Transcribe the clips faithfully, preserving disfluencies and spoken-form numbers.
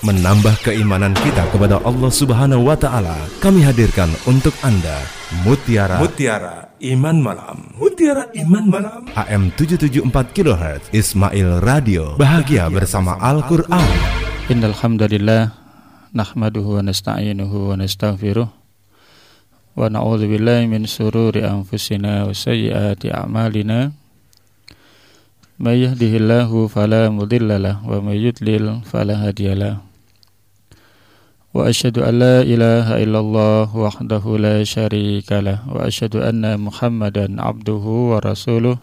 menambah keimanan kita kepada Allah Subhanahu wa taala. Kami hadirkan untuk Anda Mutiara Mutiara Iman Malam. Mutiara Iman Malam. A M tujuh tujuh empat kilohertz Ismail Radio. Bahagia bersama Al-Qur'an. Innal hamdalillah nahmaduhu wa nasta'inuhu wa nastaghfiruh wa na'udzu billahi min shururi anfusina wa sayyiati a'malina. May yahdihillahu fala mudhillalah wa may yudlil fala hadiyalah. Wa asyhadu an la ilaha illallah wahdahu la syarikalah wa asyhadu anna Muhammadan abduhu wa rasuluh.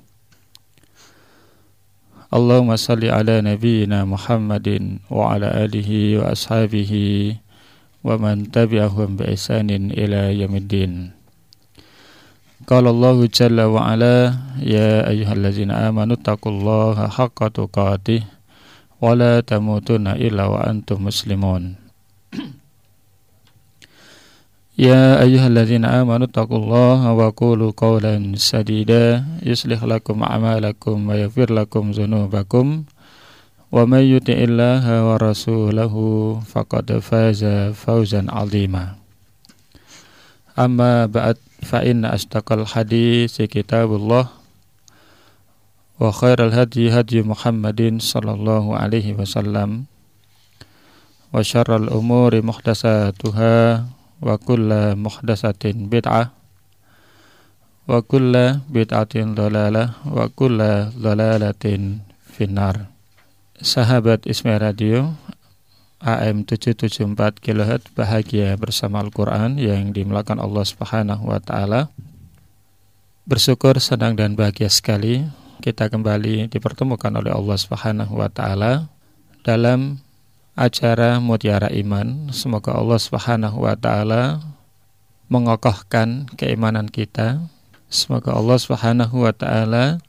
Allahumma salli ala nabiyyina Muhammadin wa ala alihi wa ashabihi wa man tabi'ahum bi ihsanin ila yaumiddin. Qala Allahu jalla wa ala ya ayyuhallazina amanu taqullaha haqqa tuqatih wa la tamutunna illa wa antum muslimun. Ya ayyuhallazina amanu taqullaha wa qulu qawlan sadida yuslih lakum a'malakum wa yaghfir lakum dzunubakum wa may yuti'illaha wa rasulahu faqad faza fawzan 'azima. Amma ba'd fa inna asdaqal haditsi kitabullah wa khairal hadyi hadyu Muhammadin sallallahu alaihi wasallam wa syarral umuri muhdatsatuha wa kullu muhdatsatin bid'ah wa kullu bid'atin dhalalah wa kullu dhalalatin finnar. Sahabat Ismail Radio A M tujuh tujuh empat kilohertz bahagia bersama Al-Quran yang dimulakan Allah Subhanahu wa taala. Bersyukur, senang dan bahagia sekali kita kembali dipertemukan oleh Allah Subhanahu wa taala dalam acara Mutiara Iman. Semoga Allah Subhanahu wa taala mengokohkan keimanan kita. Semoga Allah Subhanahu wa taala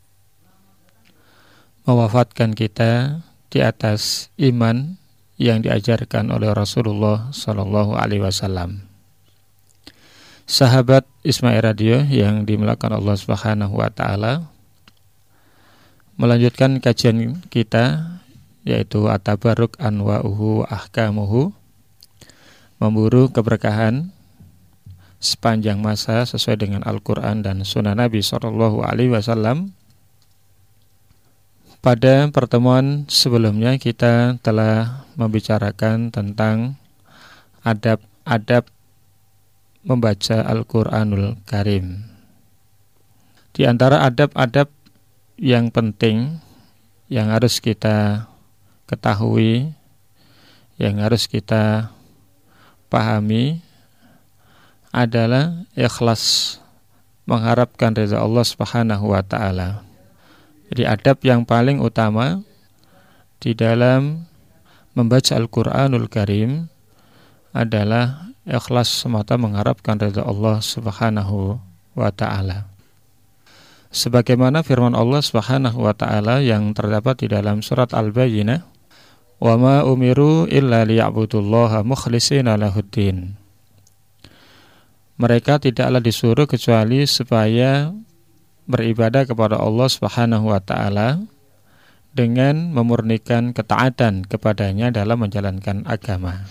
mewafatkan kita di atas iman yang diajarkan oleh Rasulullah sallallahu alaihi wasallam. Sahabat Ismail Radio yang dimuliakan Allah Subhanahu wa taala, melanjutkan kajian kita yaitu At-Tabarruk Anwa'uhu Ahkamuhu, memburu keberkahan sepanjang masa sesuai dengan Al-Qur'an dan Sunnah Nabi sallallahu alaihi wasallam. Pada pertemuan sebelumnya kita telah membicarakan tentang adab-adab membaca Al-Qur'anul Karim. Di antara adab-adab yang penting yang harus kita ketahui, yang harus kita pahami adalah ikhlas mengharapkan ridha Allah Subhanahu wa taala. Jadi adab yang paling utama di dalam membaca Al-Qur'anul Karim adalah ikhlas semata mengharapkan ridha Allah Subhanahu wa taala. Sebagaimana firman Allah Subhanahu wa taala yang terdapat di dalam surat Al-Bayyinah, "Wa ma umiru illa liya'budullaha mukhlishina lahuddin." Mereka tidaklah disuruh kecuali supaya beribadah kepada Allah Subhanahu wa taala dengan memurnikan ketaatan kepadanya dalam menjalankan agama.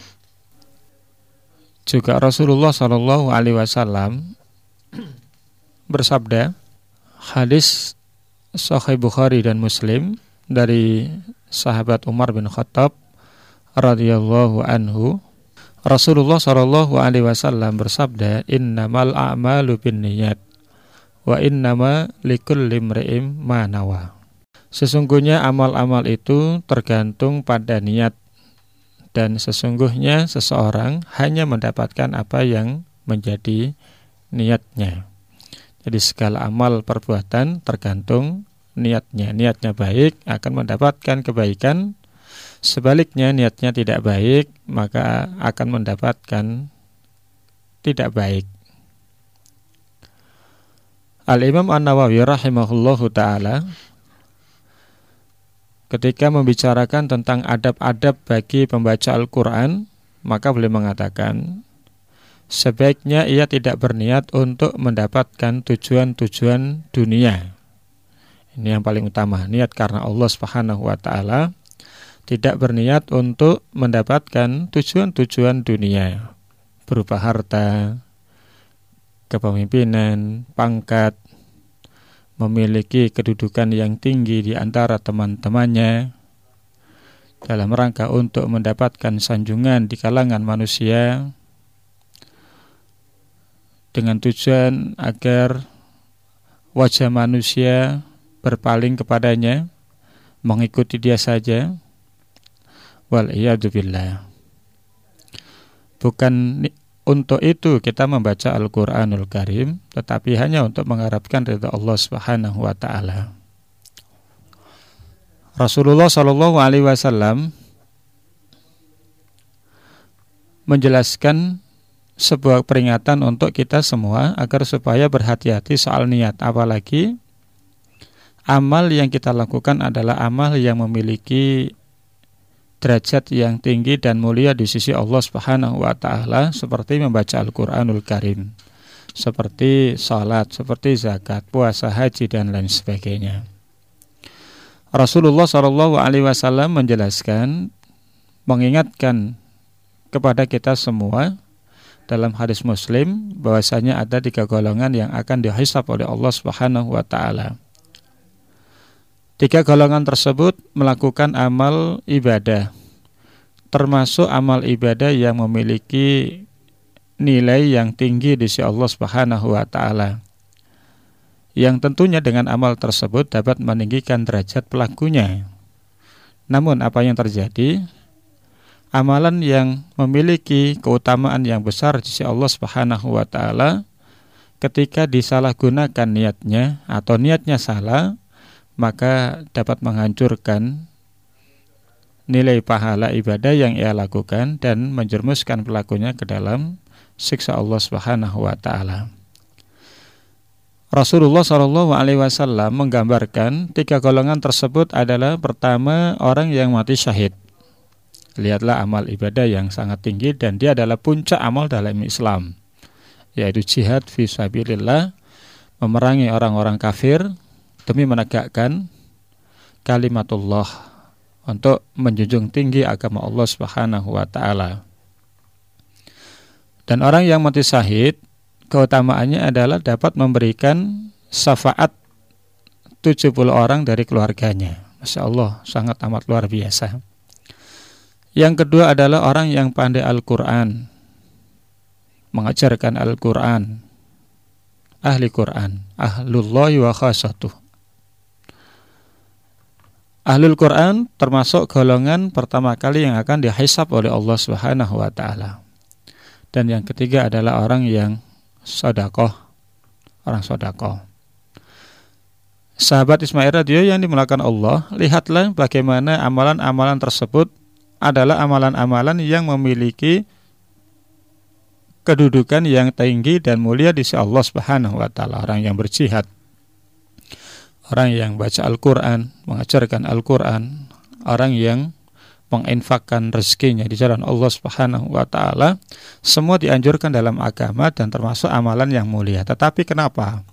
Juga Rasulullah sallallahu alaihi wasallam bersabda, hadis Sahih Bukhari dan Muslim dari sahabat Umar bin Khattab radhiyallahu anhu, Rasulullah sallallahu alaihi wasallam bersabda, "Innamal a'malu binniyat wa innama likulli imri'in ma nawa." Sesungguhnya amal-amal itu tergantung pada niat, dan sesungguhnya seseorang hanya mendapatkan apa yang menjadi niatnya. Jadi segala amal perbuatan tergantung niatnya. Niatnya baik akan mendapatkan kebaikan, sebaliknya niatnya tidak baik maka akan mendapatkan tidak baik. Al-Imam An-Nawawi rahimahullahu ta'ala ketika membicarakan tentang adab-adab bagi pembaca Al-Quran, maka beliau mengatakan sebaiknya ia tidak berniat untuk mendapatkan tujuan-tujuan dunia. Ini yang paling utama, niat karena Allah Subhanahu wa taala. tidak berniat untuk mendapatkan tujuan-tujuan dunia berupa harta, kepemimpinan, pangkat, memiliki kedudukan yang tinggi di antara teman-temannya, dalam rangka untuk mendapatkan sanjungan di kalangan manusia, dengan tujuan agar wajah manusia berpaling kepadanya, mengikuti dia saja. Wal'iyadzubillah. Bukan untuk itu kita membaca Al-Quranul Karim, tetapi hanya untuk mengharapkan ridha Allah Subhanahu wa ta'ala. Rasulullah Shallallahu Alaihi Wasallam menjelaskan sebuah peringatan untuk kita semua agar supaya berhati-hati soal niat, apalagi amal yang kita lakukan adalah amal yang memiliki derajat yang tinggi dan mulia di sisi Allah Subhanahu wa ta'ala, seperti membaca Al-Quranul Karim, seperti salat, seperti zakat, puasa, haji, dan lain sebagainya. Rasulullah shallallahu alaihi wasallam menjelaskan, mengingatkan kepada kita semua dalam hadis Muslim bahwasanya ada tiga golongan yang akan dihisab oleh Allah Subhanahu wa ta'ala. Tiga golongan tersebut melakukan amal ibadah, termasuk amal ibadah yang memiliki nilai yang tinggi di sisi Allah Subhanahu wa ta'ala, yang tentunya dengan amal tersebut dapat meninggikan derajat pelakunya. Namun apa yang terjadi? Amalan yang memiliki keutamaan yang besar di sisi Allah Subhanahu wa ta'ala, ketika disalahgunakan niatnya atau niatnya salah, maka dapat menghancurkan nilai pahala ibadah yang ia lakukan dan menjerumuskan pelakunya ke dalam siksa Allah Subhanahu wa ta'ala. Rasulullah shallallahu alaihi wasallam menggambarkan tiga golongan tersebut adalah, pertama, orang yang mati syahid. Lihatlah amal ibadah yang sangat tinggi dan dia adalah puncak amal dalam Islam, yaitu jihad fi sabilillah, memerangi orang-orang kafir demi menegakkan kalimatullah, untuk menjunjung tinggi agama Allah Subhanahu wa ta'ala. Dan orang yang mati syahid, keutamaannya adalah dapat memberikan syafaat tujuh puluh orang dari keluarganya. Masya Allah, sangat amat luar biasa. Yang kedua adalah orang yang pandai Al-Quran, mengajarkan Al-Quran, ahli Quran, ahlullahi wa khasatuh. Ahlul Quran termasuk golongan pertama kali yang akan dihisab oleh Allah Subhanahu wa ta'ala. Dan yang ketiga adalah orang yang sedekah, orang sedekah. Sahabat Ismail radhiyallahu yang dimulakan Allah, lihatlah bagaimana amalan-amalan tersebut adalah amalan-amalan yang memiliki kedudukan yang tinggi dan mulia di sisi Allah Subhanahu wa ta'ala. Orang yang berjihad, orang yang baca Al-Quran, mengajarkan Al-Quran, orang yang menginfakkan rezekinya di jalan Allah Subhanahu wa ta'ala, semua dianjurkan dalam agama dan termasuk amalan yang mulia. Tetapi kenapa?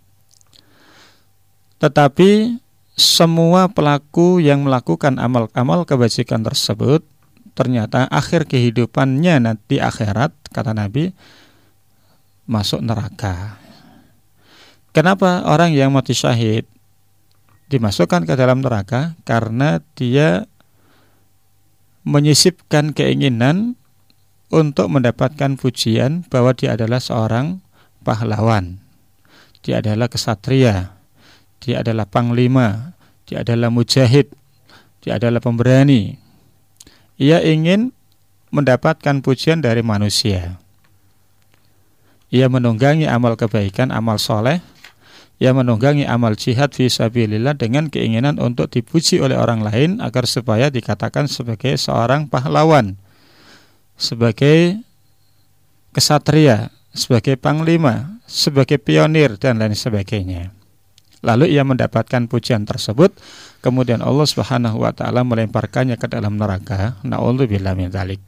Tetapi semua pelaku yang melakukan amal-amal kebajikan tersebut, ternyata akhir kehidupannya nanti akhirat, kata Nabi, masuk neraka. Kenapa orang yang mati syahid dimasukkan ke dalam neraka? Karena dia menyisipkan keinginan untuk mendapatkan pujian bahwa dia adalah seorang pahlawan, dia adalah kesatria, dia adalah panglima, dia adalah mujahid, dia adalah pemberani. Ia ingin mendapatkan pujian dari manusia. Ia menunggangi amal kebaikan, amal soleh. Ia menunggangi amal jihad fi sabilillah dengan keinginan untuk dipuji oleh orang lain agar supaya dikatakan sebagai seorang pahlawan, sebagai kesatria, sebagai panglima, sebagai pionir, dan lain sebagainya. Lalu ia mendapatkan pujian tersebut, kemudian Allah Subhanahu wa ta'ala melemparkannya ke dalam neraka. Na'udzubillah min dzalik.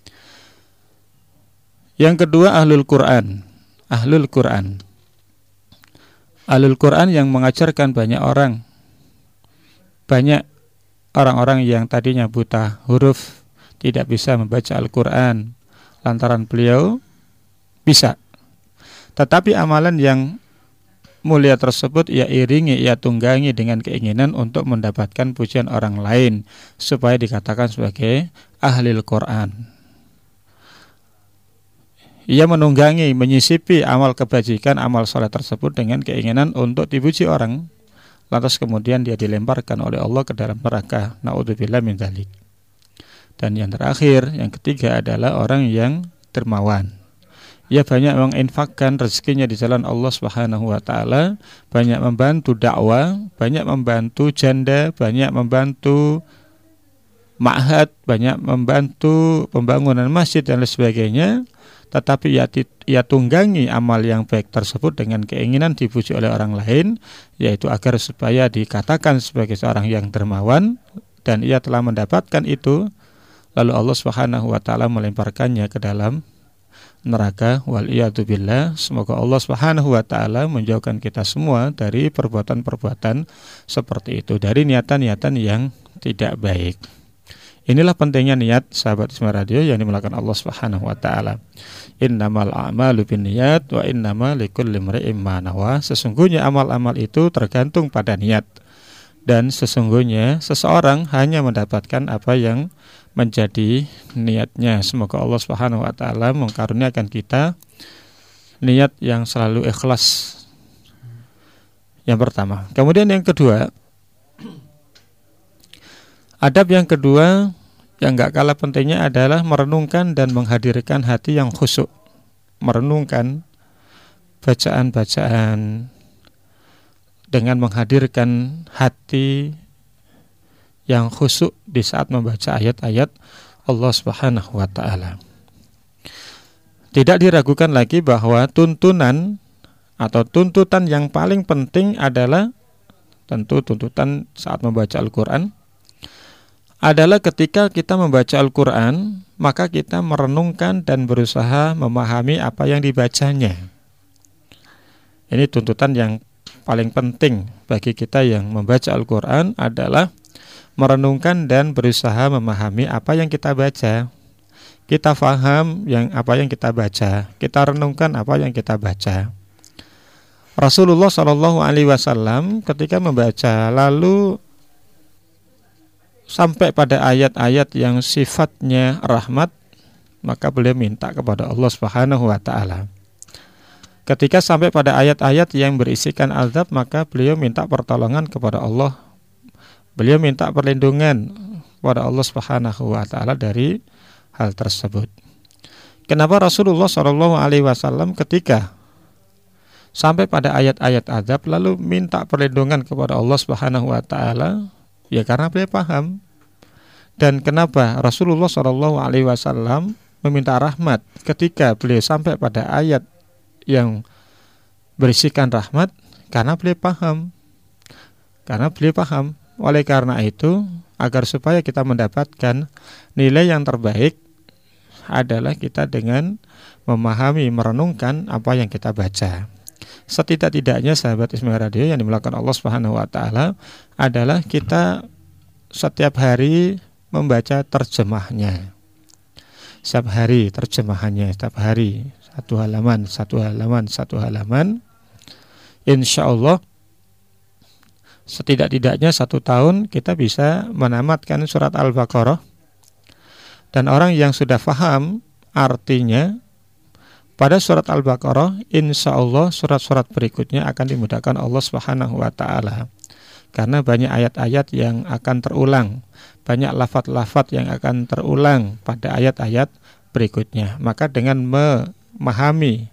Yang kedua, ahlul Quran. Ahlul Quran. Ahlul Quran yang mengajarkan banyak orang, banyak orang-orang yang tadinya buta huruf, tidak bisa membaca Al-Quran, lantaran beliau bisa. Tetapi amalan yang mulia tersebut ia iringi, ia tunggangi dengan keinginan untuk mendapatkan pujian orang lain, supaya dikatakan sebagai ahli Al-Quran. Ia menunggangi, menyisipi amal kebajikan, amal soleh tersebut dengan keinginan untuk dipuji orang. Lantas kemudian dia dilemparkan oleh Allah ke dalam neraka. Na'udzubillah min dzalik. Dan yang terakhir, yang ketiga adalah orang yang dermawan. Ia banyak menginfakkan rezekinya di jalan Allah Subhanahu wa taala, banyak membantu dakwah, banyak membantu janda, banyak membantu ma'had, banyak membantu pembangunan masjid dan lain sebagainya. Tetapi ia, ia tunggangi amal yang baik tersebut dengan keinginan dipuji oleh orang lain, yaitu agar supaya dikatakan sebagai seorang yang dermawan, dan ia telah mendapatkan itu, lalu Allah Subhanahu wa taala melemparkannya ke dalam neraka. Wal iyadu billah. Semoga Allah Subhanahu wa taala menjauhkan kita semua dari perbuatan-perbuatan seperti itu, dari niatan-niatan yang tidak baik. Inilah pentingnya niat, sahabat Isma Radio, yang dimulakan Allah Subhanahu wa taala. Innamal a'malu binniyat wa innama likulli imri'in ma nawa. Sesungguhnya amal-amal itu tergantung pada niat, dan sesungguhnya seseorang hanya mendapatkan apa yang menjadi niatnya. Semoga Allah Subhanahu wa taala mengkaruniakan kita niat yang selalu ikhlas. Yang pertama. Kemudian yang kedua, adab yang kedua yang gak kalah pentingnya adalah merenungkan dan menghadirkan hati yang khusyuk. Merenungkan bacaan-bacaan dengan menghadirkan hati yang khusyuk di saat membaca ayat-ayat Allah Subhanahu wa taala. Tidak diragukan lagi bahwa tuntunan atau tuntutan yang paling penting adalah tentu tuntutan saat membaca Al-Quran adalah ketika kita membaca Al-Quran, maka kita merenungkan dan berusaha memahami apa yang dibacanya. Ini tuntutan yang paling penting bagi kita yang membaca Al-Quran adalah merenungkan dan berusaha memahami apa yang kita baca. Kita faham yang apa yang kita baca, kita renungkan apa yang kita baca. Rasulullah shallallahu alaihi wasallam ketika membaca lalu sampai pada ayat-ayat yang sifatnya rahmat, maka beliau minta kepada Allah Subhanahu wa taala. Ketika sampai pada ayat-ayat yang berisikan azab, maka beliau minta pertolongan kepada Allah. Beliau minta perlindungan kepada Allah Subhanahu wa taala dari hal tersebut. Kenapa Rasulullah shallallahu alaihi wasallam ketika sampai pada ayat-ayat azab lalu minta perlindungan kepada Allah Subhanahu wa taala? Ya karena beliau paham. Dan kenapa Rasulullah shallallahu alaihi wasallam meminta rahmat ketika beliau sampai pada ayat yang berisikan rahmat? Karena beliau paham. Karena beliau paham. Oleh karena itu, agar supaya kita mendapatkan nilai yang terbaik adalah kita dengan memahami, merenungkan apa yang kita baca. Setidak-tidaknya sahabat Isma Radio yang dimulakan Allah Subhanahu wa taala adalah kita setiap hari membaca terjemahnya. Setiap hari terjemahannya, setiap hari satu halaman, satu halaman, satu halaman. Insya Allah setidak-tidaknya satu tahun kita bisa menamatkan surat Al-Baqarah. Dan orang yang sudah faham artinya pada surat Al-Baqarah, insya Allah surat-surat berikutnya akan dimudahkan Allah Subhanahu wa taala. Karena banyak ayat-ayat yang akan terulang, banyak lafaz-lafaz yang akan terulang pada ayat-ayat berikutnya. Maka dengan memahami,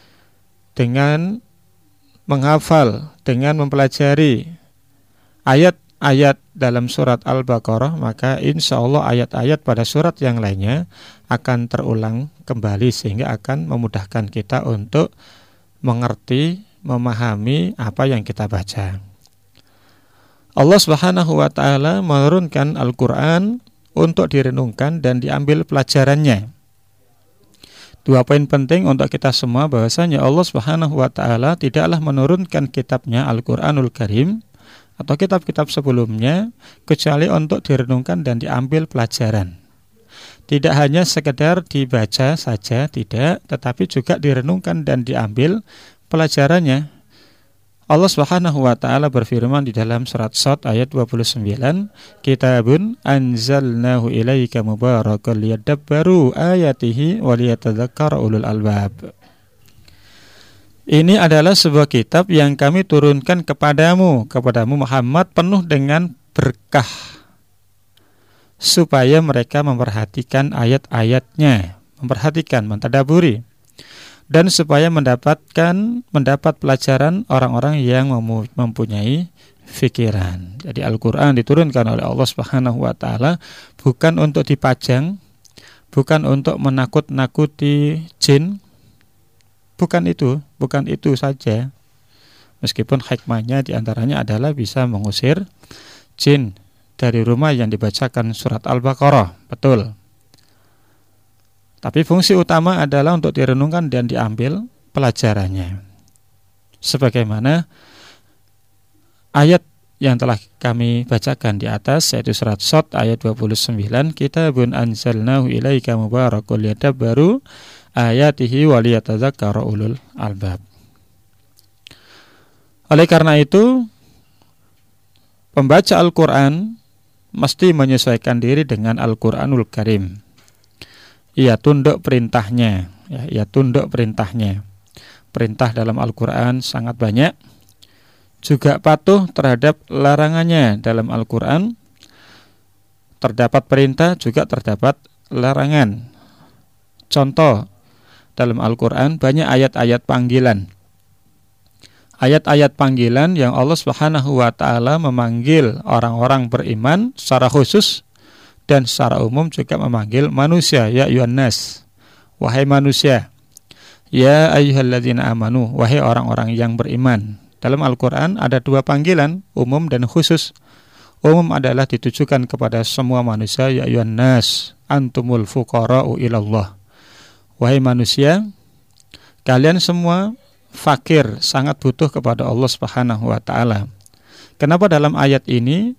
dengan menghafal, dengan mempelajari ayat-ayat dalam surat Al-Baqarah, maka insya Allah ayat-ayat pada surat yang lainnya akan terulang kembali sehingga akan memudahkan kita untuk mengerti, memahami apa yang kita baca. Allah Subhanahu wa taala menurunkan Al-Qur'an untuk direnungkan dan diambil pelajarannya. Dua poin penting untuk kita semua bahwasanya Allah Subhanahu wa taala tidaklah menurunkan kitabnya Al-Qur'anul Karim atau kitab-kitab sebelumnya kecuali untuk direnungkan dan diambil pelajaran. Tidak hanya sekedar dibaca saja, tidak, tetapi juga direnungkan dan diambil pelajarannya. Allah Subhanahu wa taala berfirman di dalam surat Shad ayat dua puluh sembilan, "Kitabun anzalnahu ilaika mubarakun liyadabbaru ayatihi wa liyatadzakkara ulul albab." Ini adalah sebuah kitab yang kami turunkan kepadamu, kepadamu Muhammad, penuh dengan berkah, supaya mereka memperhatikan ayat-ayatnya, memperhatikan, mentadaburi, dan supaya mendapatkan mendapat pelajaran orang-orang yang mempunyai fikiran. Jadi Al-Quran diturunkan oleh Allah Subhanahu wa taala bukan untuk dipajang, bukan untuk menakut-nakuti jin, bukan itu, bukan itu saja. Meskipun hikmahnya diantaranya adalah bisa mengusir jin dari rumah yang dibacakan surat Al-Baqarah, betul. Tapi fungsi utama adalah untuk direnungkan dan diambil pelajarannya. Sebagaimana ayat yang telah kami bacakan di atas, yaitu surat Shad ayat dua puluh sembilan, "Kitabun anzalnahu ilaika mubarakun liyadabbaru ayatihi wa liyatadzakkara ulul albab." Oleh karena itu, pembaca Al-Quran mesti menyesuaikan diri dengan Al-Quranul Karim. Ia tunduk perintahnya, ya, ia tunduk perintahnya. Perintah dalam Al-Quran sangat banyak. Juga patuh terhadap larangannya dalam Al-Quran. Terdapat perintah, juga terdapat larangan. Contoh, dalam Al-Quran banyak ayat-ayat panggilan. Ayat-ayat panggilan yang Allah Subhanahu wa taala memanggil orang-orang beriman secara khusus, dan secara umum juga memanggil manusia, ya ayyuhan nas, wahai manusia, ya ayyuhalladzina amanu, wahai orang-orang yang beriman. Dalam Al-Quran ada dua panggilan, umum dan khusus. Umum adalah ditujukan kepada semua manusia, ya ayyuhan nas, antumul fuqara'u ilallah, wahai manusia, kalian semua fakir, sangat butuh kepada Allah Subhanahu wa taala. Kenapa dalam ayat ini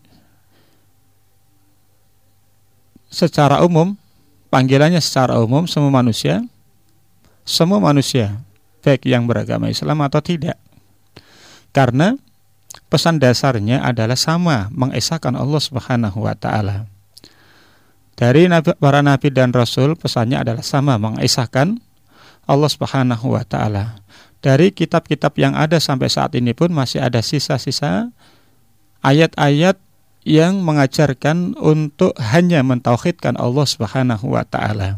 secara umum, panggilannya secara umum semua manusia, semua manusia, baik yang beragama Islam atau tidak. Karena pesan dasarnya adalah sama, mengesahkan Allah Subhanahu wa taala. Dari nabi, para nabi dan rasul, pesannya adalah sama, mengesahkan Allah Subhanahu wa taala. Dari kitab-kitab yang ada sampai saat ini pun masih ada sisa-sisa ayat-ayat yang mengajarkan untuk hanya mentauhidkan Allah Subhanahu wa taala.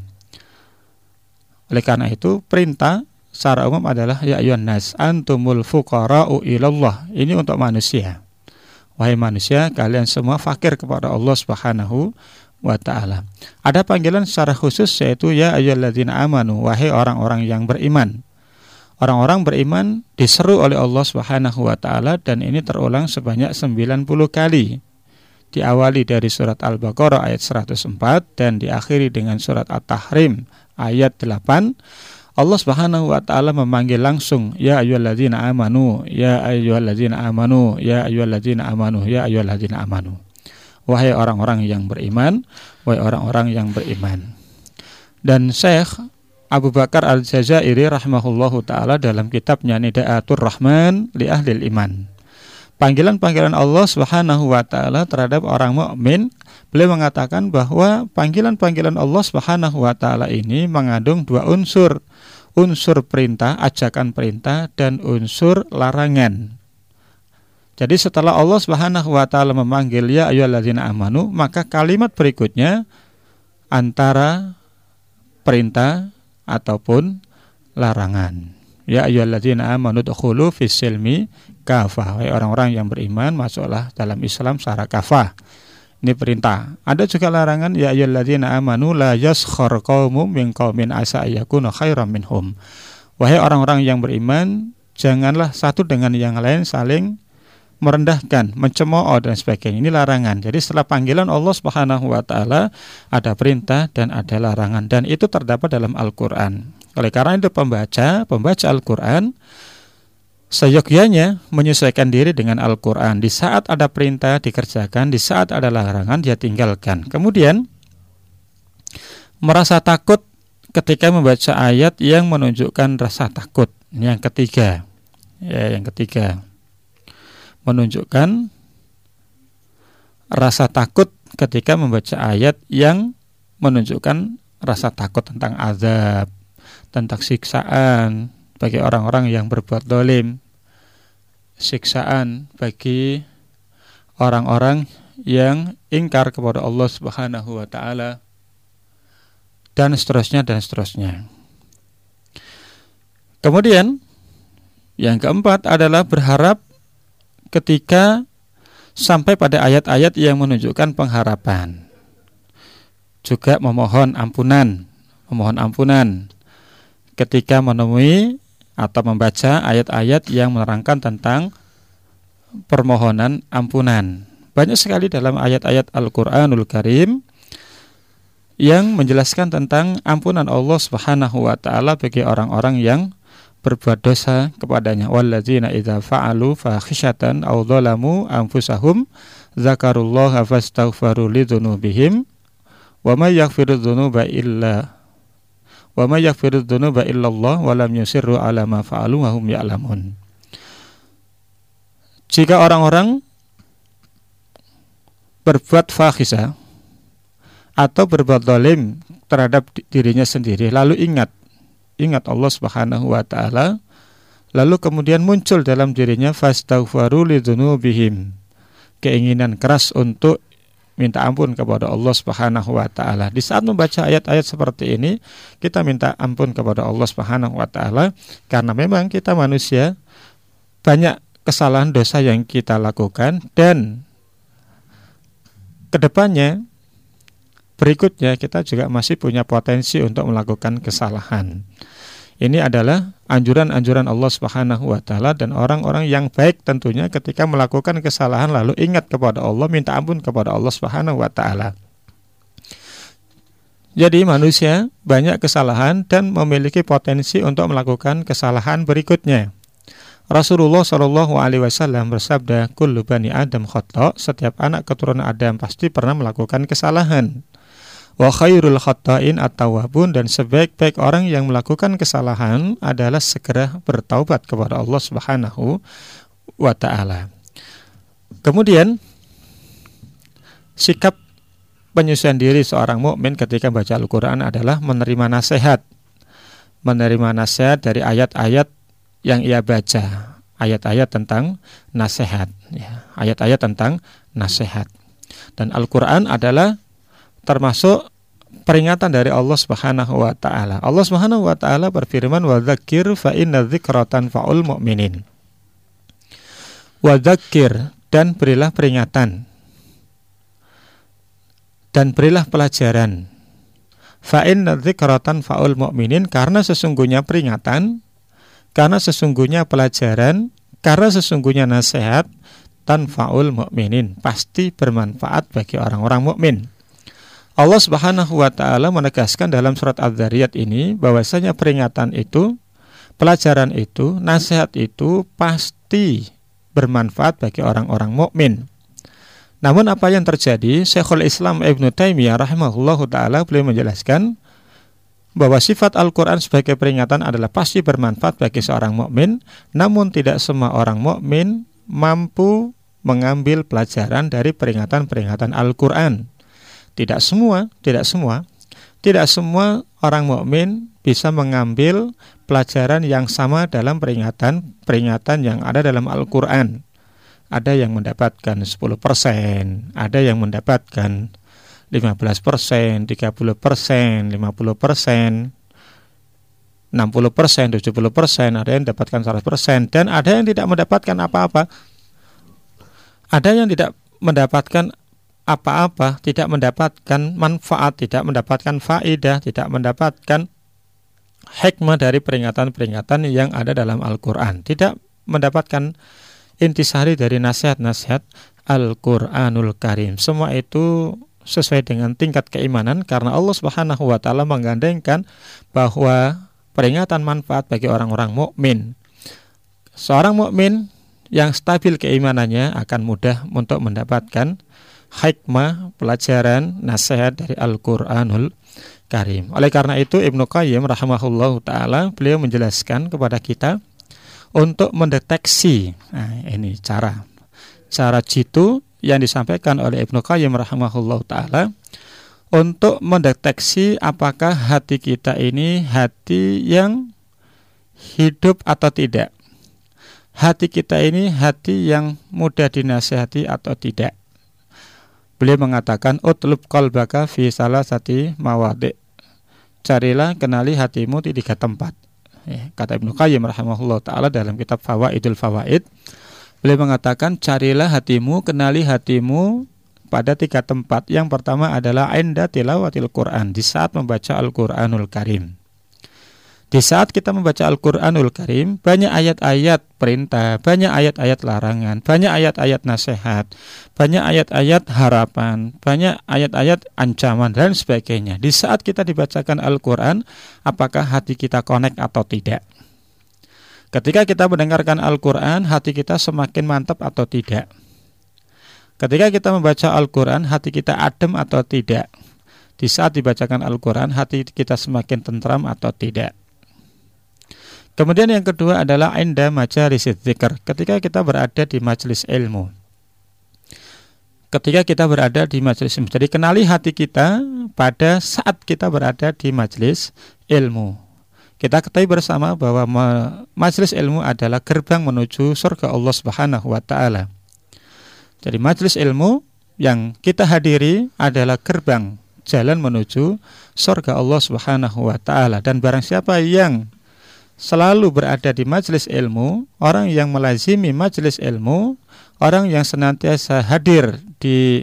Oleh karena itu, perintah secara umum adalah ya ayyuhan nas antumul fuqara'u ilallah. Ini untuk manusia. Wahai manusia, kalian semua fakir kepada Allah Subhanahu wa taala. Ada panggilan secara khusus, yaitu ya ayyuhalladzina amanu, wahai orang-orang yang beriman. Orang-orang beriman diseru oleh Allah Subhanahu wa taala, dan ini terulang sebanyak sembilan puluh kali. Diawali dari surat Al-Baqarah ayat seratus empat dan diakhiri dengan surat At-Tahrim ayat delapan. Allah Subhanahu wa taala memanggil langsung ya ayyuhalladzina amanu, ya ayyuhalladzina amanu, ya ayyuhalladzina amanu, ya ayyuhalladzina amanu. Wahai orang-orang yang beriman, wahai orang-orang yang beriman. Dan Syekh Abu Bakar Al-Jazairi rahimahullahu taala dalam kitabnya Nida'atur Rahman li Ahlil Iman, panggilan-panggilan Allah Subhanahu wa taala terhadap orang mukmin, beliau mengatakan bahwa panggilan-panggilan Allah Subhanahu wa taala ini mengandung dua unsur, unsur perintah, ajakan perintah, dan unsur larangan. Jadi setelah Allah Subhanahu wa taala memanggil ya ayyuhalladzina amanu, maka kalimat berikutnya antara perintah ataupun larangan. Ya ayyuhalladzina amanu dukhulu fis silmi kafah, wahai orang-orang yang beriman, masuklah dalam Islam secara kafah. Ini perintah. Ada juga larangan, ya ayyuhalladzina amanu la yaskhar qaumun min qaumin asa ayyakunu khairam minhum. Wahai orang-orang yang beriman, janganlah satu dengan yang lain saling merendahkan, mencemooh dan sebagainya. Ini larangan. Jadi setelah panggilan Allah Subhanahu wa taala ada perintah dan ada larangan, dan itu terdapat dalam Al-Qur'an. Oleh karena itu pembaca, pembaca Al-Qur'an seyogyanya menyesuaikan diri dengan Al-Quran. Di saat ada perintah dikerjakan, di saat ada larangan dia tinggalkan. Kemudian merasa takut ketika membaca ayat yang menunjukkan rasa takut. Yang ketiga, ya, yang ketiga menunjukkan rasa takut ketika membaca ayat yang menunjukkan rasa takut tentang azab, tentang siksaan bagi orang-orang yang berbuat dolim, siksaan bagi orang-orang yang ingkar kepada Allah Subhanahu wa ta'ala, dan seterusnya dan seterusnya. Kemudian yang keempat adalah berharap ketika sampai pada ayat-ayat yang menunjukkan pengharapan. Juga memohon ampunan, memohon ampunan ketika menemui atau membaca ayat-ayat yang menerangkan tentang permohonan ampunan. Banyak sekali dalam ayat-ayat Al-Qur'anul Karim yang menjelaskan tentang ampunan Allah Subhanahu wa ta'ala bagi orang-orang yang berbuat dosa kepadanya. Walladzina idza fa'alu fakhishatan aw dzalamu anfusahum dzakarullaha fastaghfiru lidzunubihim wa may yaghfiru dzunuba illa wa may yaghfiru dzunuba illallah wa lam yusirru ala ma fa'alu wa hum ya'lamun. Jika orang-orang berbuat fahisha atau berbuat zalim terhadap dirinya sendiri, lalu ingat ingat Allah Subhanahu wa ta'ala, lalu kemudian muncul dalam dirinya fastaghfiru lidzunubihim, keinginan keras untuk minta ampun kepada Allah Subhanahu wa ta'ala. Di saat membaca ayat-ayat seperti ini, kita minta ampun kepada Allah Subhanahu wa ta'ala, karena memang kita manusia banyak kesalahan dosa yang kita lakukan, dan kedepannya berikutnya kita juga masih punya potensi untuk melakukan kesalahan. Ini adalah anjuran-anjuran Allah Subhanahu wa ta'ala, dan orang-orang yang baik tentunya ketika melakukan kesalahan lalu ingat kepada Allah, minta ampun kepada Allah Subhanahu wa ta'ala. Jadi manusia banyak kesalahan dan memiliki potensi untuk melakukan kesalahan berikutnya. Rasulullah shallallahu alaihi wasallam bersabda, kullu bani Adam khata', setiap anak keturunan Adam pasti pernah melakukan kesalahan. Wa khairul khata'in at-tawwabun, dan sebaik-baik orang yang melakukan kesalahan adalah segera bertaubat kepada Allah Subhanahu wa ta'ala. Kemudian sikap penyesuaian diri seorang mukmin ketika baca Al-Qur'an adalah menerima nasihat. Menerima nasihat dari ayat-ayat yang ia baca, ayat-ayat tentang nasihat, ya, ayat-ayat tentang nasihat. Dan Al-Qur'an adalah termasuk peringatan dari Allah Subhanahu wa ta'ala. Allah Subhanahu wa ta'ala berfirman, wa dzakir fa inna dzikra tanfa'ul mu'minin. Wa dzakir, dan berilah peringatan, dan berilah pelajaran. Fa inna dzikra tanfa'ul mu'minin, karena sesungguhnya peringatan, karena sesungguhnya pelajaran, karena sesungguhnya nasihat, tanfa'ul mu'minin, pasti bermanfaat bagi orang-orang mukmin. Allah Subhanahu wa ta'ala menegaskan dalam surat Az-Zariyat ini bahwasanya peringatan itu, pelajaran itu, nasihat itu pasti bermanfaat bagi orang-orang mukmin. Namun apa yang terjadi? Syekhul Islam Ibnu Taimiyah rahimahullahu ta'ala beliau menjelaskan bahwa sifat Al-Quran sebagai peringatan adalah pasti bermanfaat bagi seorang mukmin, namun tidak semua orang mukmin mampu mengambil pelajaran dari peringatan-peringatan Al-Quran. Tidak semua, tidak semua, tidak semua orang mukmin bisa mengambil pelajaran yang sama dalam peringatan-peringatan yang ada dalam Al-Quran. Ada yang mendapatkan sepuluh persen, ada yang mendapatkan lima belas persen, tiga puluh persen, lima puluh persen, enam puluh persen, tujuh puluh persen, ada yang mendapatkan seratus persen, dan ada yang tidak mendapatkan apa-apa. Ada yang tidak mendapatkan apa-apa, tidak mendapatkan manfaat, tidak mendapatkan faedah, tidak mendapatkan hikmah dari peringatan-peringatan yang ada dalam Al-Quran, tidak mendapatkan intisari dari nasihat-nasihat Al-Quranul Karim. Semua itu sesuai dengan tingkat keimanan, karena Allah Subhanahu wa ta'ala menggandengkan bahwa peringatan manfaat bagi orang-orang mukmin. Seorang mukmin yang stabil keimanannya akan mudah untuk mendapatkan hikmah, pelajaran, nasihat dari Al-Qur'anul Karim. Oleh karena itu Ibnu Qayyim rahimahullahu taala beliau menjelaskan kepada kita untuk mendeteksi, nah ini cara cara jitu yang disampaikan oleh Ibnu Qayyim rahimahullahu taala untuk mendeteksi apakah hati kita ini hati yang hidup atau tidak. Hati kita ini hati yang mudah dinasihati atau tidak. Beliau mengatakan utlub qalbaka fi salasati mawadhi. Carilah, kenali hatimu di tiga tempat. Ya, kata Ibnu Qayyim rahimahullah taala dalam kitab Fawaidul Fawaid, beliau mengatakan carilah hatimu, kenali hatimu pada tiga tempat. Yang pertama adalah inda tilawatil Quran, di saat membaca Al-Qur'anul Karim. Di saat kita membaca Al-Qur'anul Karim, banyak ayat-ayat perintah, banyak ayat-ayat larangan, banyak ayat-ayat nasihat, banyak ayat-ayat harapan, banyak ayat-ayat ancaman dan sebagainya. Di saat kita dibacakan Al-Qur'an, apakah hati kita connect atau tidak? Ketika kita mendengarkan Al-Qur'an, hati kita semakin mantap atau tidak? Ketika kita membaca Al-Qur'an, hati kita adem atau tidak? Di saat dibacakan Al-Qur'an, hati kita semakin tentram atau tidak? Kemudian yang kedua adalah inda majalisidz dzikr, ketika kita berada di majelis ilmu. Ketika kita berada di majelis ilmu. Jadi kenali hati kita pada saat kita berada di majelis ilmu. Kita ketahui bersama bahwa majelis ilmu adalah gerbang menuju surga Allah Subhanahu wa taala. Jadi majelis ilmu yang kita hadiri adalah gerbang jalan menuju surga Allah Subhanahu wa taala, dan barang siapa yang selalu berada di majelis ilmu, orang yang melazimi majelis ilmu, orang yang senantiasa hadir di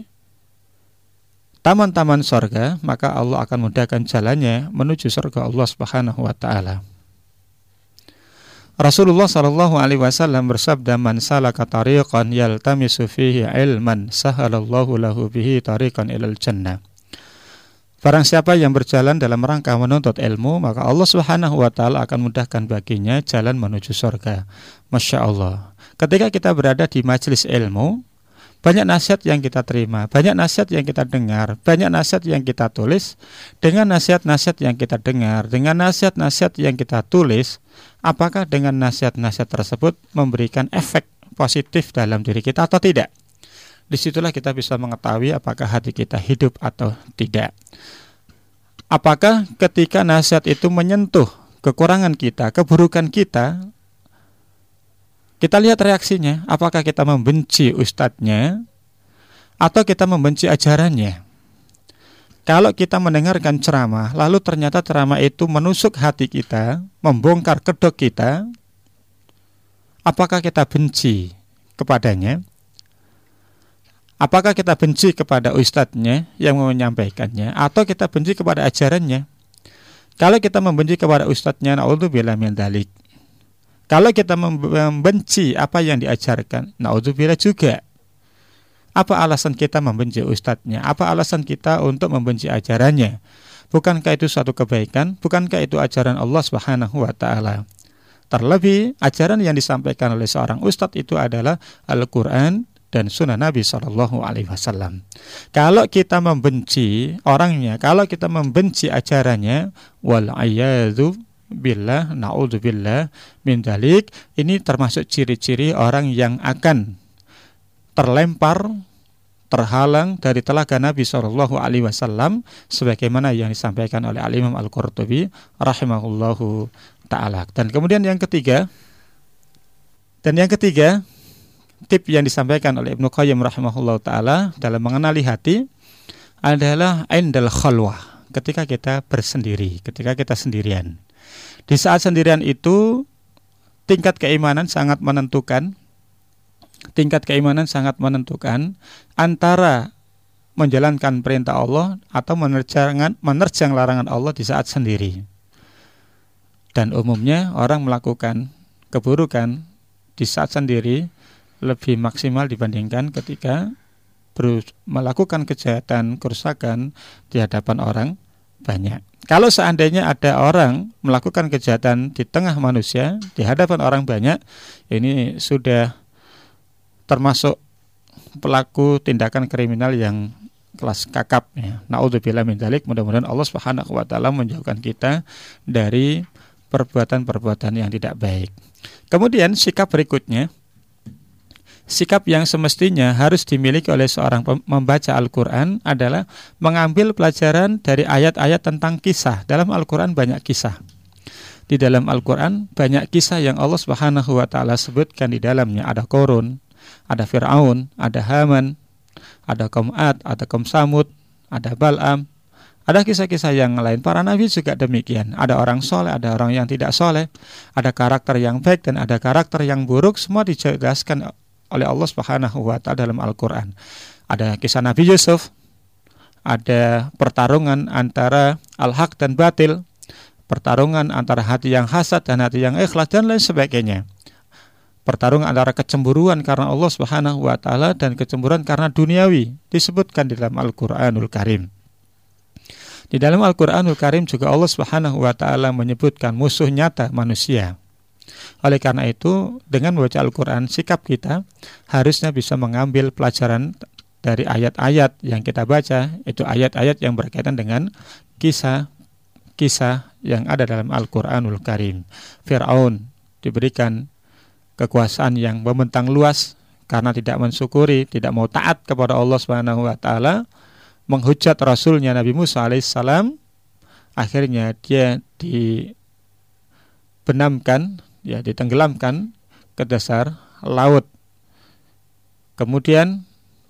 taman-taman surga, maka Allah akan mudahkan jalannya menuju surga Allah Subhanahu wa taala. Rasulullah sallallahu alaihi wasallam bersabda, "Man salaka tariqan yaltamisu fihi ilman, sahalallahu lahu bihi tariqan ilal jannah." Barang siapa yang berjalan dalam rangka menuntut ilmu, maka Allah Subhanahu wa taala akan mudahkan baginya jalan menuju surga. Masya Allah. Ketika kita berada di majelis ilmu, banyak nasihat yang kita terima, banyak nasihat yang kita dengar, banyak nasihat yang kita tulis. Dengan nasihat-nasihat yang kita dengar, dengan nasihat-nasihat yang kita tulis, apakah dengan nasihat-nasihat tersebut memberikan efek positif dalam diri kita atau tidak? Disitulah kita bisa mengetahui apakah hati kita hidup atau tidak. Apakah ketika nasihat itu menyentuh kekurangan kita, keburukan kita, kita lihat reaksinya. Apakah kita membenci ustadznya atau kita membenci ajarannya? Kalau kita mendengarkan ceramah, lalu ternyata ceramah itu menusuk hati kita, membongkar kedok kita, apakah kita benci kepadanya? Apakah kita benci kepada ustadznya yang menyampaikannya, atau kita benci kepada ajarannya? Kalau kita membenci kepada ustadznya, naudzubillah min dzalik. Kalau kita membenci apa yang diajarkan, naudzubillah juga. Apa alasan kita membenci ustadznya? Apa alasan kita untuk membenci ajarannya? Bukankah itu suatu kebaikan? Bukankah itu ajaran Allah Subhanahu wa taala? Terlebih ajaran yang disampaikan oleh seorang ustadz itu adalah Al-Qur'an dan sunnah Nabi shallallahu alaihi wasallam. Kalau kita membenci orangnya, kalau kita membenci ajarannya, wal a'yadzu billah, na'udzubillah min dzalik, ini termasuk ciri-ciri orang yang akan terlempar, terhalang dari telaga Nabi shallallahu alaihi wasallam, sebagaimana yang disampaikan oleh Al-Imam Al-Qurtubi rahimahullahu ta'ala. Dan kemudian yang ketiga, dan yang ketiga, tip yang disampaikan oleh Ibnu Qayyim rahimahullah ta'ala dalam mengenali hati adalah indal khalwah, ketika kita bersendiri, ketika kita sendirian. Di saat sendirian itu tingkat keimanan sangat menentukan, tingkat keimanan sangat menentukan antara menjalankan perintah Allah atau menerjang, menerjang larangan Allah di saat sendiri. Dan umumnya orang melakukan keburukan di saat sendiri lebih maksimal dibandingkan ketika melakukan kejahatan, kerusakan di hadapan orang banyak. Kalau seandainya ada orang melakukan kejahatan di tengah manusia, di hadapan orang banyak, ini sudah termasuk pelaku tindakan kriminal yang kelas kakap ya. Naudzubillah min dzalik. Mudah-mudahan Allah Subhanahu wa taala menjauhkan kita dari perbuatan-perbuatan yang tidak baik. Kemudian sikap berikutnya, sikap yang semestinya harus dimiliki oleh seorang membaca Al-Quran adalah mengambil pelajaran dari ayat-ayat tentang kisah. Dalam Al-Quran banyak kisah. Di dalam Al-Quran banyak kisah yang Allah Subhanahu wa taala sebutkan di dalamnya. Ada Qarun, ada Fir'aun, ada Haman, ada kaum Ad, ada kaum Samud, ada Bal'am. Ada kisah-kisah yang lain. Para nabi juga demikian. Ada orang soleh, ada orang yang tidak soleh. Ada karakter yang baik dan ada karakter yang buruk. Semua dijelaskan oleh Allah Subhanahu wa taala dalam Al-Qur'an. Ada kisah Nabi Yusuf, ada pertarungan antara al-haq dan batil, pertarungan antara hati yang hasad dan hati yang ikhlas dan lain sebagainya. Pertarungan antara kecemburuan karena Allah Subhanahu wa taala dan kecemburuan karena duniawi disebutkan di dalam Al-Qur'anul Karim. Di dalam Al-Qur'anul Karim juga Allah Subhanahu wa taala menyebutkan musuh nyata manusia. Oleh karena itu, dengan membaca Al-Quran, sikap kita harusnya bisa mengambil pelajaran dari ayat-ayat yang kita baca. Itu ayat-ayat yang berkaitan dengan kisah-kisah yang ada dalam Al-Quranul Karim. Fir'aun diberikan kekuasaan yang membentang luas karena tidak mensyukuri, tidak mau taat kepada Allah subhanahu wa taala, menghujat Rasulnya Nabi Musa alaihissalam. Akhirnya dia dibenamkan, ya ditenggelamkan ke dasar laut. Kemudian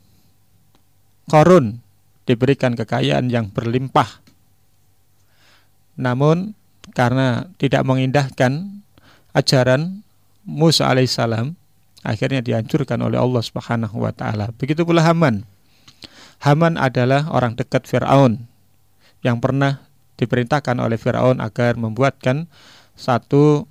Qarun diberikan kekayaan yang berlimpah, namun karena tidak mengindahkan ajaran Musa alaihissalam, akhirnya dihancurkan oleh Allah subhanahu wa ta'ala. Begitu pula Haman. Haman adalah orang dekat Fir'aun yang pernah diperintahkan oleh Fir'aun agar membuatkan satu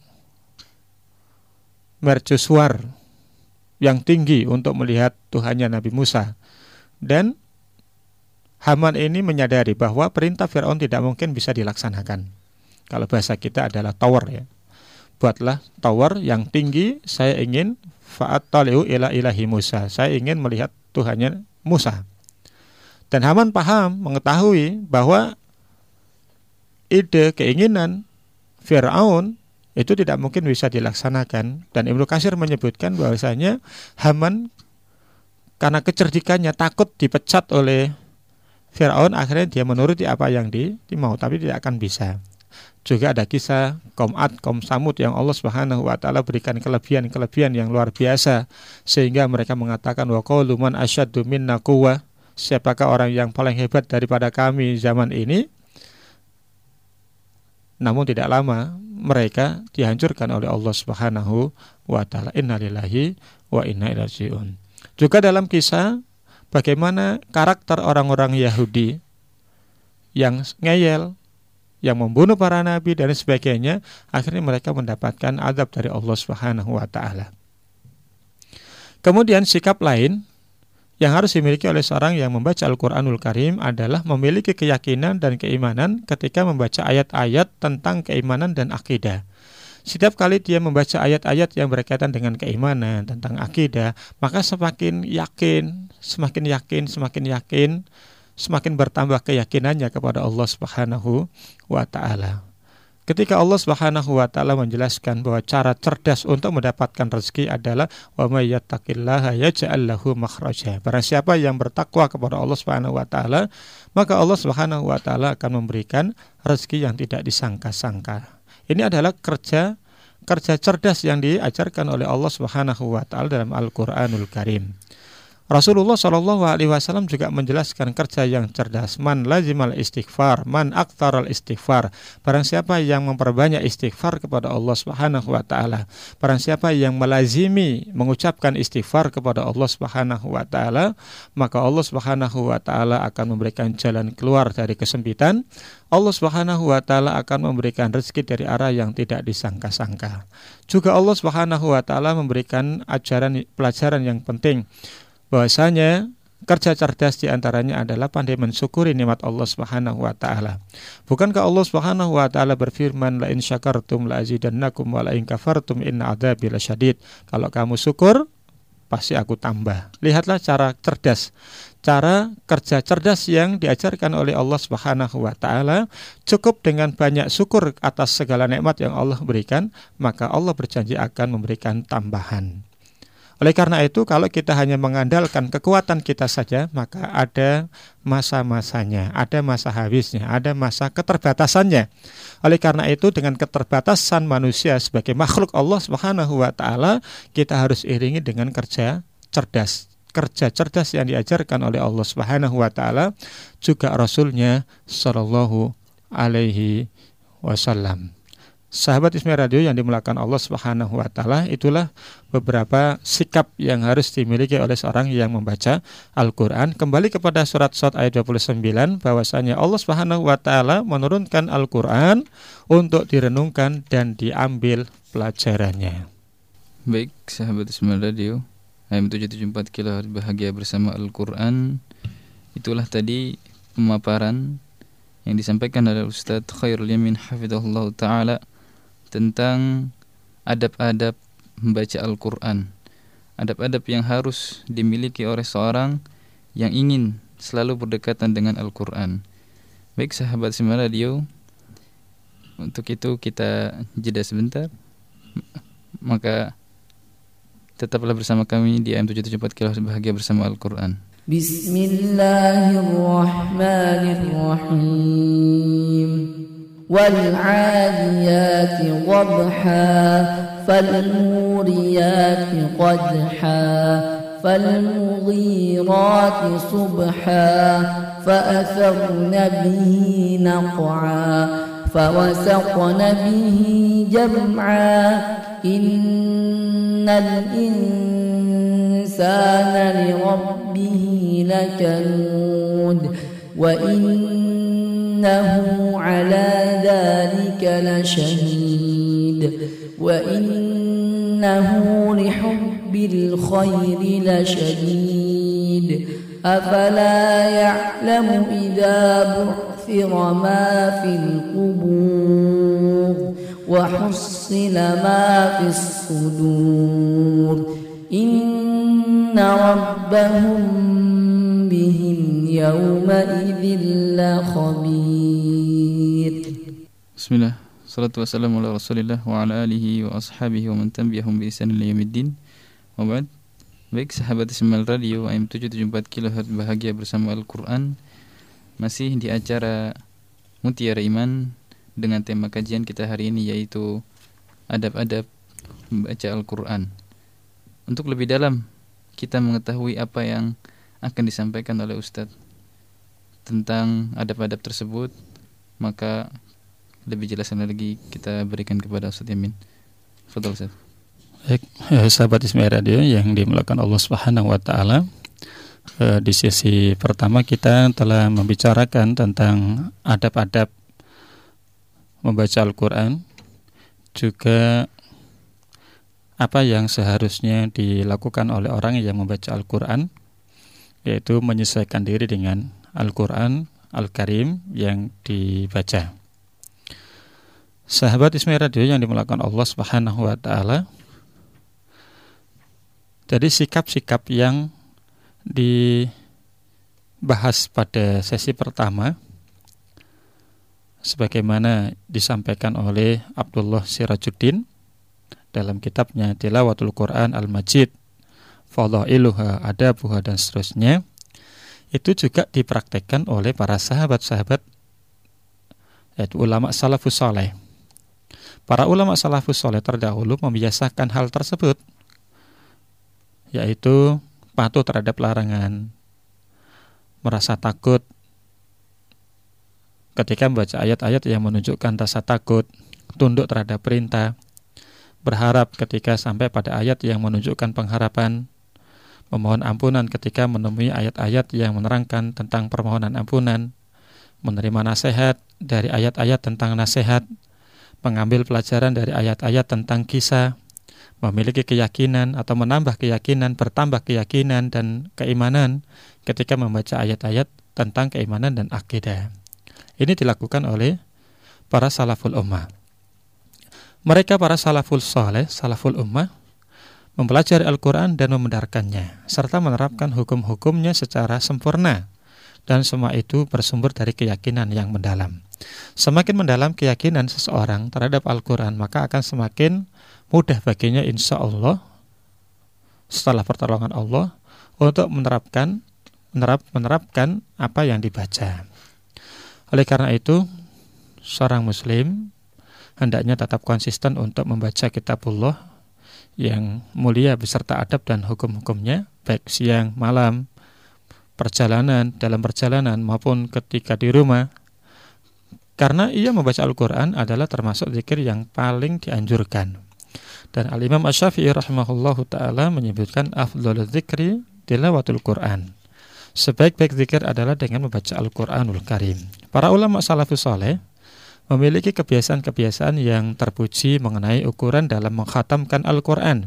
mercusuar yang tinggi untuk melihat Tuhannya Nabi Musa. Dan Haman ini menyadari bahwa perintah Fir'aun tidak mungkin bisa dilaksanakan. Kalau bahasa kita adalah tower, ya. Buatlah tower yang tinggi, saya ingin fa'attali'u ila ilahi Musa. Saya ingin melihat Tuhannya Musa. Dan Haman paham, mengetahui bahwa ide, keinginan Fir'aun itu tidak mungkin bisa dilaksanakan. Dan Ibnu Katsir menyebutkan bahwasanya Haman karena kecerdikannya takut dipecat oleh Fir'aun, akhirnya dia menuruti apa yang dimau, tapi tidak akan bisa. Juga ada kisah kaum Ad, kaum Samud yang Allah Subhanahu wa taala berikan kelebihan-kelebihan yang luar biasa sehingga mereka mengatakan wa qalu man asyaddu minna quwwah, siapakah orang yang paling hebat daripada kami zaman ini? Namun tidak lama mereka dihancurkan oleh Allah Subhanahu wa taala. Innalillahi wa inna ilaihi raji'un. Juga dalam kisah bagaimana karakter orang-orang Yahudi yang ngeyel, yang membunuh para nabi dan sebagainya, akhirnya mereka mendapatkan azab dari Allah Subhanahu wa taala. Kemudian sikap lain yang harus dimiliki oleh seorang yang membaca Al-Quranul Karim adalah memiliki keyakinan dan keimanan ketika membaca ayat-ayat tentang keimanan dan akidah. Setiap kali dia membaca ayat-ayat yang berkaitan dengan keimanan, tentang akidah, maka semakin yakin, semakin yakin, semakin yakin, semakin bertambah keyakinannya kepada Allah Subhanahu wa taala. Ketika Allah Subhanahu wa taala menjelaskan bahwa cara cerdas untuk mendapatkan rezeki adalah wa may yattaqillaha yaj'al lahu makhraja. Barang siapa yang bertakwa kepada Allah Subhanahu wa taala, maka Allah Subhanahu wa taala akan memberikan rezeki yang tidak disangka-sangka. Ini adalah kerja kerja cerdas yang diajarkan oleh Allah Subhanahu wa taala dalam Al-Qur'anul Karim. Rasulullah shallallahu alaihi wasallam juga menjelaskan kerja yang cerdas. Man lazimal istighfar, man aktaral istighfar. Barang siapa yang memperbanyak istighfar kepada Allah Subhanahu wa taala, barang siapa yang melazimi mengucapkan istighfar kepada Allah Subhanahu wa taala, maka Allah Subhanahu wa taala akan memberikan jalan keluar dari kesempitan. Allah Subhanahu wa taala akan memberikan rezeki dari arah yang tidak disangka-sangka. Juga Allah Subhanahu wa taala memberikan ajaran pelajaran yang penting, bahwasanya kerja cerdas di antaranya adalah pandai mensyukuri nikmat Allah Subhanahu wa taala. Bukankah Allah Subhanahu wa taala berfirman, la in syakartum la azidannakum wa la in kafartum inna adzabi lasyadid. Kalau kamu syukur, pasti aku tambah. Lihatlah cara cerdas, cara kerja cerdas yang diajarkan oleh Allah Subhanahu wa taala. Cukup dengan banyak syukur atas segala nikmat yang Allah berikan, maka Allah berjanji akan memberikan tambahan. Oleh karena itu, kalau kita hanya mengandalkan kekuatan kita saja, maka ada masa-masanya, ada masa habisnya, ada masa keterbatasannya. Oleh karena itu, dengan keterbatasan manusia sebagai makhluk Allah Subhanahu wa taala, kita harus iringi dengan kerja cerdas. Kerja cerdas yang diajarkan oleh Allah Subhanahu wa taala, juga Rasulnya sallallahu alaihi wasallam. Sahabat Ismi Radio yang dimuliakan Allah Subhanahu wa taala, itulah beberapa sikap yang harus dimiliki oleh seorang yang membaca Al-Qur'an. Kembali kepada surat Shad ayat dua puluh sembilan, bahwasanya Allah Subhanahu wa taala menurunkan Al-Qur'an untuk direnungkan dan diambil pelajarannya. Baik, sahabat Ismi Radio, A M tujuh tujuh empat Kilohertz bahagia bersama Al-Qur'an. Itulah tadi pemaparan yang disampaikan oleh Ustaz Khairul Yamin hafizahullah taala tentang adab-adab membaca Al-Quran. Adab-adab yang harus dimiliki oleh seorang yang ingin selalu berdekatan dengan Al-Quran. Baik sahabat Ismi Radio, untuk itu kita jeda sebentar. Maka tetaplah bersama kami di A M tujuh tujuh empat Kilohertz bahagia bersama Al-Quran. Bismillahirrahmanirrahim. والعاديات ضبحا فالموريات قدحا فالمغيرات صبحا فأثرن به نقعا فوسطن به جمعا إن الإنسان لربه لكنود وإنه على ذلك لشهيد وإنه لحب الخير لشديد أفلا يعلم إذا بعثر ما في القبور وحصل ما في الصدور إن ربهم بهم يومئذ لخبير. Bismillah, salatu wassalamu ala rasulillah wa ala alihi wa ashabihi wa man tabi'ahum bi ihsan ila yaumiddin. Wa ba'd. Baik sahabat Ismi Radio A M tujuh tujuh empat Kilohertz bahagia bersama Al-Quran, masih di acara Mutiara Iman dengan tema kajian kita hari ini, yaitu adab-adab membaca Al-Quran. Untuk lebih dalam kita mengetahui apa yang akan disampaikan oleh Ustadz tentang adab-adab tersebut, maka lebih jelasnya lagi kita berikan kepada Ustadz Yamin. Fadhol Ustadz. Baik, eh, sahabat Ismi Radio yang dimuliakan Allah Subhanahu wa taala. Eh, di sesi pertama kita telah membicarakan tentang adab-adab membaca Al-Qur'an, juga apa yang seharusnya dilakukan oleh orang yang membaca Al-Qur'an, yaitu menyesuaikan diri dengan Al-Quran Al-Karim yang dibaca. Sahabat Ismi Radio yang dimuliakan Allah Subhanahu wa taala, jadi sikap-sikap yang dibahas pada sesi pertama sebagaimana disampaikan oleh Abdullah Sirajuddin dalam kitabnya Tilawatul Quran Al-Majid, Fadhailuha, Adabuha, dan seterusnya, itu juga dipraktekkan oleh para sahabat-sahabat, yaitu ulama salafus saleh. Para ulama salafus saleh terdahulu membiasakan hal tersebut, yaitu patuh terhadap larangan, merasa takut ketika membaca ayat-ayat yang menunjukkan rasa takut, tunduk terhadap perintah, berharap ketika sampai pada ayat yang menunjukkan pengharapan, memohon ampunan ketika menemui ayat-ayat yang menerangkan tentang permohonan ampunan, menerima nasihat dari ayat-ayat tentang nasihat, mengambil pelajaran dari ayat-ayat tentang kisah, memiliki keyakinan atau menambah keyakinan, bertambah keyakinan dan keimanan ketika membaca ayat-ayat tentang keimanan dan akidah. Ini dilakukan oleh para salaful ummah. Mereka para salaful saleh, salaful ummah, mempelajari Al-Quran dan membenarkannya, serta menerapkan hukum-hukumnya secara sempurna. Dan semua itu bersumber dari keyakinan yang mendalam. Semakin mendalam keyakinan seseorang terhadap Al-Quran, maka akan semakin mudah baginya insya Allah setelah pertolongan Allah untuk menerapkan menerap, menerapkan apa yang dibaca. Oleh karena itu, seorang muslim hendaknya tetap konsisten untuk membaca kitabullah yang mulia beserta adab dan hukum-hukumnya, baik siang, malam, perjalanan, dalam perjalanan maupun ketika di rumah. Karena ia membaca Al-Quran adalah termasuk zikir yang paling dianjurkan. Dan Al-Imam Asy-Syafi'i rahimahullahu ta'ala menyebutkan afdhalul dzikri tilawatul Quran. Sebaik-baik zikir adalah dengan membaca Al-Quranul Karim. Para ulama salafus saleh memiliki kebiasaan-kebiasaan yang terpuji mengenai ukuran dalam mengkhatamkan Al-Quran.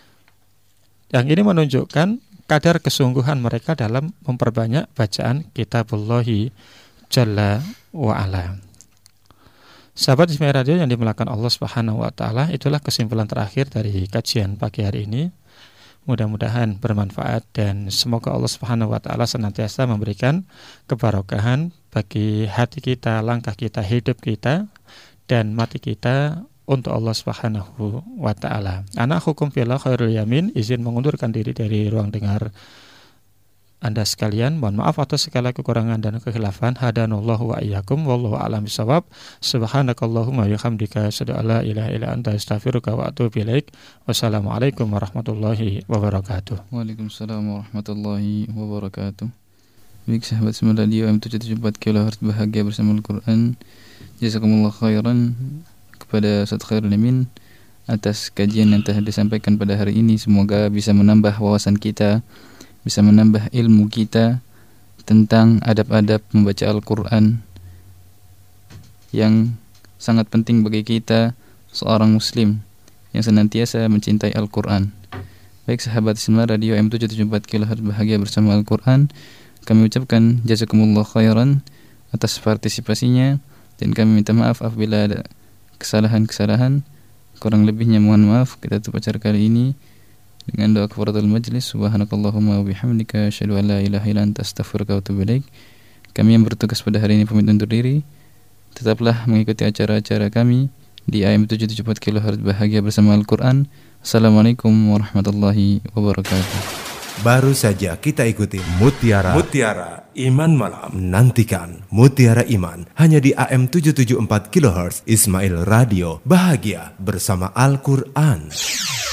Yang ini menunjukkan kadar kesungguhan mereka dalam memperbanyak bacaan kitabullahi jalla wa'ala. Sahabat Ismail Radio yang dimuliakan Allah Subhanahu wa taala, itulah kesimpulan terakhir dari kajian pagi hari ini. Mudah-mudahan bermanfaat dan semoga Allah Subhanahu wa taala senantiasa memberikan keberkahan bagi hati kita, langkah kita, hidup kita dan mati kita untuk Allah Subhanahu wa taala. Anak hukum fillah khairul yamin, izin mengundurkan diri dari ruang dengar Anda sekalian. Mohon maaf atas segala kekurangan dan kekhilafan. Hadanallahu wa iyyakum wallahu a'lam bishawab. Subhanakallahumma wa bihamdika asyhadu an la ilaha illa anta astaghfiruka wa atubu ilaik. Wassalamualaikum warahmatullahi wabarakatuh. Waalaikumsalam warahmatullahi wabarakatuh. Baik sahabat semua radio M tujuh tujuh empat kilohertz bahagia bersama Al-Quran. Jazakumullah khairan kepada Ustaz Khairul Yamin atas kajian yang telah disampaikan pada hari ini. Semoga bisa menambah wawasan kita, bisa menambah ilmu kita tentang adab-adab membaca Al-Quran yang sangat penting bagi kita seorang muslim yang senantiasa mencintai Al-Quran. Baik sahabat semua radio M tujuh tujuh empat kilohertz bahagia bersama Al-Quran, kami ucapkan jazakumullah khairan atas partisipasinya dan kami minta maaf apabila ada kesalahan-kesalahan. Kurang lebihnya mohon maaf. Kita tutup acara kali ini dengan doa kafaratul majlis. Subhanakallahumma wa bihamdika asyhadu an la ilaha illa anta astaghfiruka wa atubu ilaik. Kami yang bertugas pada hari ini pamit undur diri. Tetaplah mengikuti acara-acara kami di A M tujuh tujuh empat kilohertz bahagia bersama Al-Quran. Assalamualaikum warahmatullahi wabarakatuh. Baru saja kita ikuti Mutiara Mutiara Iman Malam. Nantikan Mutiara Iman hanya di A M tujuh tujuh empat kilohertz Ismail Radio, bahagia bersama Al-Quran.